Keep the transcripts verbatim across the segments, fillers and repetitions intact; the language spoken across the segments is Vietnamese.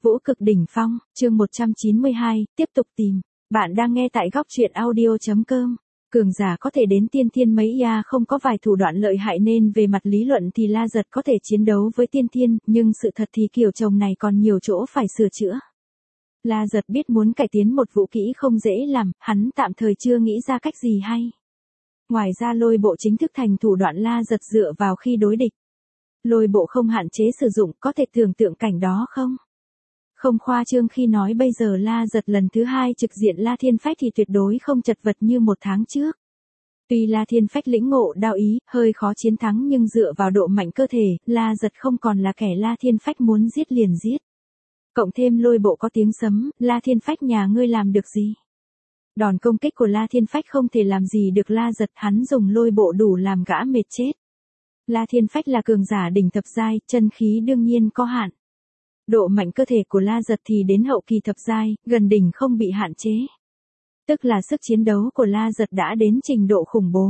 Vũ cực đỉnh phong, chương một trăm chín mươi hai, tiếp tục tìm. Bạn đang nghe tại góc truyện audio.com. Cường giả có thể đến tiên thiên mấy ya không có vài thủ đoạn lợi hại nên về mặt lý luận thì La Giật có thể chiến đấu với tiên thiên, nhưng sự thật thì kiểu chồng này còn nhiều chỗ phải sửa chữa. La Giật biết muốn cải tiến một vũ kỹ không dễ làm, hắn tạm thời chưa nghĩ ra cách gì hay. Ngoài ra lôi bộ chính thức thành thủ đoạn La Giật dựa vào khi đối địch. Lôi bộ không hạn chế sử dụng, có thể tưởng tượng cảnh đó không? Không khoa trương khi nói bây giờ La Giật lần thứ hai trực diện La Thiên Phách thì tuyệt đối không chật vật như một tháng trước. Tuy La Thiên Phách lĩnh ngộ đao ý, hơi khó chiến thắng nhưng dựa vào độ mạnh cơ thể, La Giật không còn là kẻ La Thiên Phách muốn giết liền giết. Cộng thêm lôi bộ có tiếng sấm, La Thiên Phách nhà ngươi làm được gì? Đòn công kích của La Thiên Phách không thể làm gì được La Giật, hắn dùng lôi bộ đủ làm gã mệt chết. La Thiên Phách là cường giả đỉnh thập giai, chân khí đương nhiên có hạn. Độ mạnh cơ thể của La Giật thì đến hậu kỳ thập giai, gần đỉnh không bị hạn chế. Tức là sức chiến đấu của La Giật đã đến trình độ khủng bố.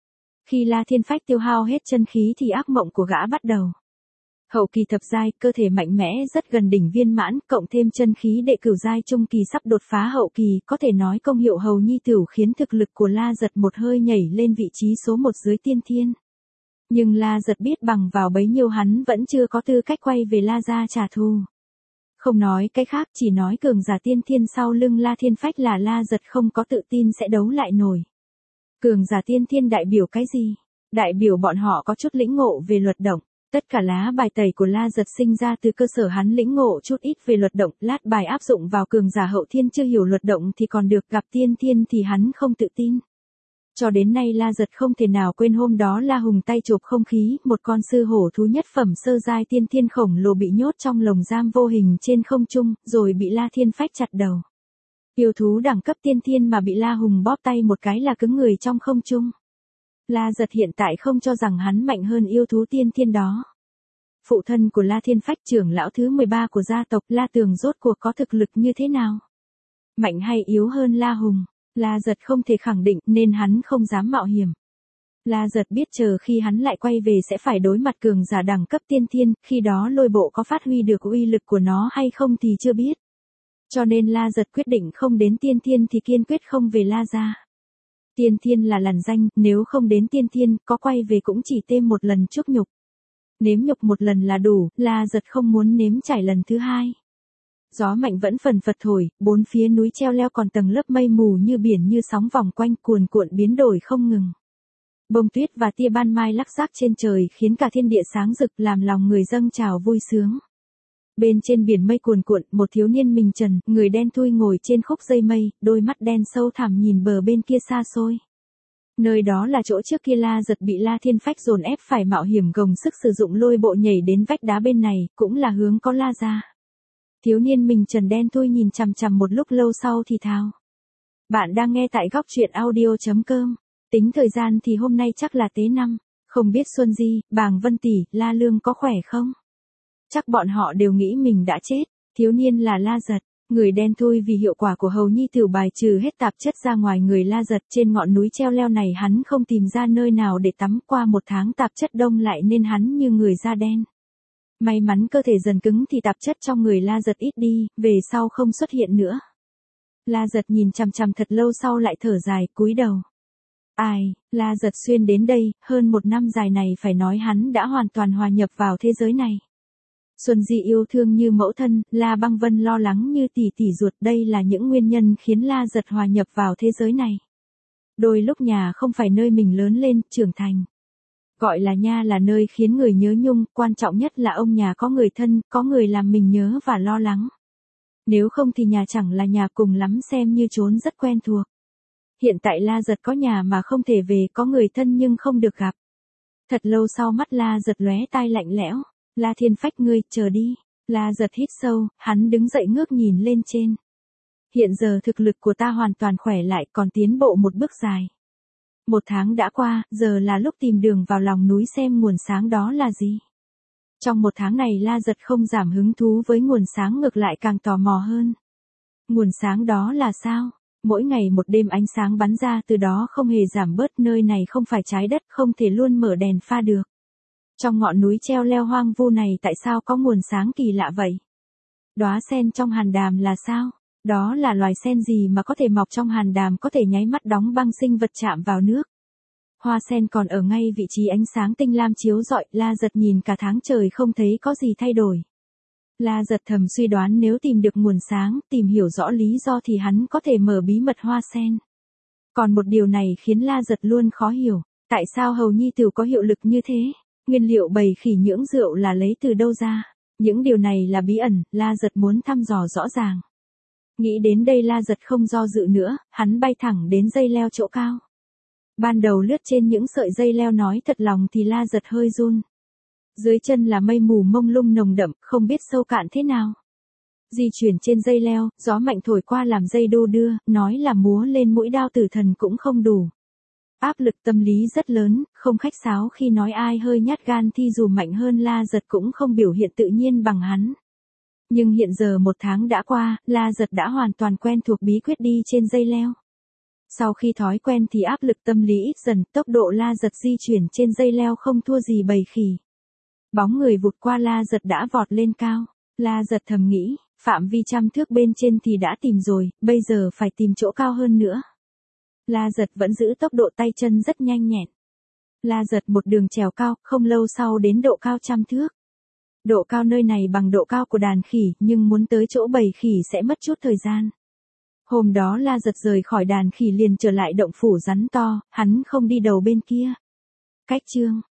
Khi La Thiên Phách tiêu hao hết chân khí thì ác mộng của gã bắt đầu. Hậu kỳ thập giai, cơ thể mạnh mẽ rất gần đỉnh viên mãn, cộng thêm chân khí đệ cửu giai trung kỳ sắp đột phá hậu kỳ, có thể nói công hiệu hầu nhi tửu khiến thực lực của La Giật một hơi nhảy lên vị trí số một dưới tiên thiên. Nhưng La Giật biết bằng vào bấy nhiêu hắn vẫn chưa có tư cách quay về La gia trả thù. Không nói cái khác, chỉ nói cường giả tiên thiên sau lưng La Thiên Phách là La Giật không có tự tin sẽ đấu lại nổi. Cường giả tiên thiên đại biểu cái gì? Đại biểu bọn họ có chút lĩnh ngộ về luật động. Tất cả lá bài tẩy của La Giật sinh ra từ cơ sở hắn lĩnh ngộ chút ít về luật động, lát bài áp dụng vào cường giả hậu thiên chưa hiểu luật động thì còn được, gặp tiên thiên thì hắn không tự tin. Cho đến nay La Giật không thể nào quên hôm đó La Hùng tay chộp không khí, một con sư hổ thú nhất phẩm sơ giai tiên thiên khổng lồ bị nhốt trong lồng giam vô hình trên không trung, rồi bị La Thiên Phách chặt đầu. Yêu thú đẳng cấp tiên thiên mà bị La Hùng bóp tay một cái là cứng người trong không trung. La Giật hiện tại không cho rằng hắn mạnh hơn yêu thú tiên thiên đó. Phụ thân của La Thiên Phách, trưởng lão thứ mười ba của gia tộc La Tường, rốt cuộc có thực lực như thế nào? Mạnh hay yếu hơn La Hùng? La Giật không thể khẳng định nên hắn không dám mạo hiểm. La Giật biết chờ khi hắn lại quay về sẽ phải đối mặt cường giả đẳng cấp tiên thiên, khi đó lôi bộ có phát huy được uy lực của nó hay không thì chưa biết. Cho nên La Giật quyết định không đến tiên thiên thì kiên quyết không về La gia. Tiên thiên là lằn danh, nếu không đến tiên thiên, có quay về cũng chỉ thêm một lần chuốc nhục. Nếm nhục một lần là đủ, La Giật không muốn nếm trải lần thứ hai. Gió mạnh vẫn phần phật thổi, bốn phía núi treo leo còn tầng lớp mây mù như biển như sóng vòng quanh cuồn cuộn biến đổi không ngừng. Bông tuyết và tia ban mai lắc rác trên trời khiến cả thiên địa sáng rực làm lòng người dâng trào vui sướng. Bên trên biển mây cuồn cuộn, một thiếu niên mình trần, người đen thui ngồi trên khúc dây mây, đôi mắt đen sâu thẳm nhìn bờ bên kia xa xôi. Nơi đó là chỗ trước kia La Giật bị La Thiên Phách dồn ép phải mạo hiểm gồng sức sử dụng lôi bộ nhảy đến vách đá bên này, cũng là hướng có La gia. Thiếu niên mình trần đen thui nhìn chằm chằm một lúc lâu sau thì thào. Bạn đang nghe tại góc truyện audio.com. Tính thời gian thì hôm nay chắc là tế năm, không biết Xuân Di, Bàng Vân Tỷ, La Lương có khỏe không? Chắc bọn họ đều nghĩ mình đã chết. Thiếu niên là La Giật, người đen thui vì hiệu quả của hầu nhi tửu bài trừ hết tạp chất ra ngoài người La Giật. Trên ngọn núi treo leo này hắn không tìm ra nơi nào để tắm, qua một tháng tạp chất đông lại nên hắn như người da đen. May mắn cơ thể dần cứng thì tạp chất trong người La Giật ít đi, về sau không xuất hiện nữa. La Giật nhìn chằm chằm thật lâu sau lại thở dài, cúi đầu. Ai, La Giật xuyên đến đây, hơn một năm dài này phải nói hắn đã hoàn toàn hòa nhập vào thế giới này. Xuân Di yêu thương như mẫu thân, La Băng Vân lo lắng như tỷ tỷ ruột, đây là những nguyên nhân khiến La Giật hòa nhập vào thế giới này. Đôi lúc nhà không phải nơi mình lớn lên, trưởng thành. Gọi là nha là nơi khiến người nhớ nhung, quan trọng nhất là ông nhà có người thân, có người làm mình nhớ và lo lắng. Nếu không thì nhà chẳng là nhà, cùng lắm xem như trốn rất quen thuộc. Hiện tại La Giật có nhà mà không thể về, có người thân nhưng không được gặp. Thật lâu sau mắt La Giật lóe tai lạnh lẽo. La Thiên Phách, ngươi, chờ đi. La Giật hít sâu, hắn đứng dậy ngước nhìn lên trên. Hiện giờ thực lực của ta hoàn toàn khỏe lại, còn tiến bộ một bước dài. Một tháng đã qua, giờ là lúc tìm đường vào lòng núi xem nguồn sáng đó là gì. Trong một tháng này La Giật không giảm hứng thú với nguồn sáng, ngược lại càng tò mò hơn. Nguồn sáng đó là sao? Mỗi ngày một đêm ánh sáng bắn ra từ đó không hề giảm bớt, nơi này không phải trái đất, không thể luôn mở đèn pha được. Trong ngọn núi treo leo hoang vu này tại sao có nguồn sáng kỳ lạ vậy? Đóa sen trong hàn đàm là sao? Đó là loài sen gì mà có thể mọc trong hàn đàm, có thể nháy mắt đóng băng sinh vật chạm vào nước? Hoa sen còn ở ngay vị trí ánh sáng tinh lam chiếu rọi, La Giật nhìn cả tháng trời không thấy có gì thay đổi. La Giật thầm suy đoán nếu tìm được nguồn sáng, tìm hiểu rõ lý do thì hắn có thể mở bí mật hoa sen. Còn một điều này khiến La Giật luôn khó hiểu, tại sao hầu nhi tửu có hiệu lực như thế? Nguyên liệu bầy khỉ nhưỡng rượu là lấy từ đâu ra? Những điều này là bí ẩn, La Giật muốn thăm dò rõ ràng. Nghĩ đến đây La Giật không do dự nữa, hắn bay thẳng đến dây leo chỗ cao. Ban đầu lướt trên những sợi dây leo nói thật lòng thì La Giật hơi run. Dưới chân là mây mù mông lung nồng đậm, không biết sâu cạn thế nào. Di chuyển trên dây leo, gió mạnh thổi qua làm dây đô đưa, nói là múa lên mũi đao tử thần cũng không đủ. Áp lực tâm lý rất lớn, không khách sáo khi nói ai hơi nhát gan thì dù mạnh hơn La Giật cũng không biểu hiện tự nhiên bằng hắn. Nhưng hiện giờ một tháng đã qua, La Giật đã hoàn toàn quen thuộc bí quyết đi trên dây leo. Sau khi thói quen thì áp lực tâm lý ít dần, tốc độ La Giật di chuyển trên dây leo không thua gì bầy khỉ. Bóng người vụt qua La Giật đã vọt lên cao. La Giật thầm nghĩ, phạm vi trăm thước bên trên thì đã tìm rồi, bây giờ phải tìm chỗ cao hơn nữa. La Giật vẫn giữ tốc độ tay chân rất nhanh nhẹn. La Giật một đường trèo cao, không lâu sau đến độ cao trăm thước. Độ cao nơi này bằng độ cao của đàn khỉ, nhưng muốn tới chỗ bầy khỉ sẽ mất chút thời gian. Hôm đó La Giật rời khỏi đàn khỉ liền trở lại động phủ rắn to, hắn không đi đầu bên kia. Cách chương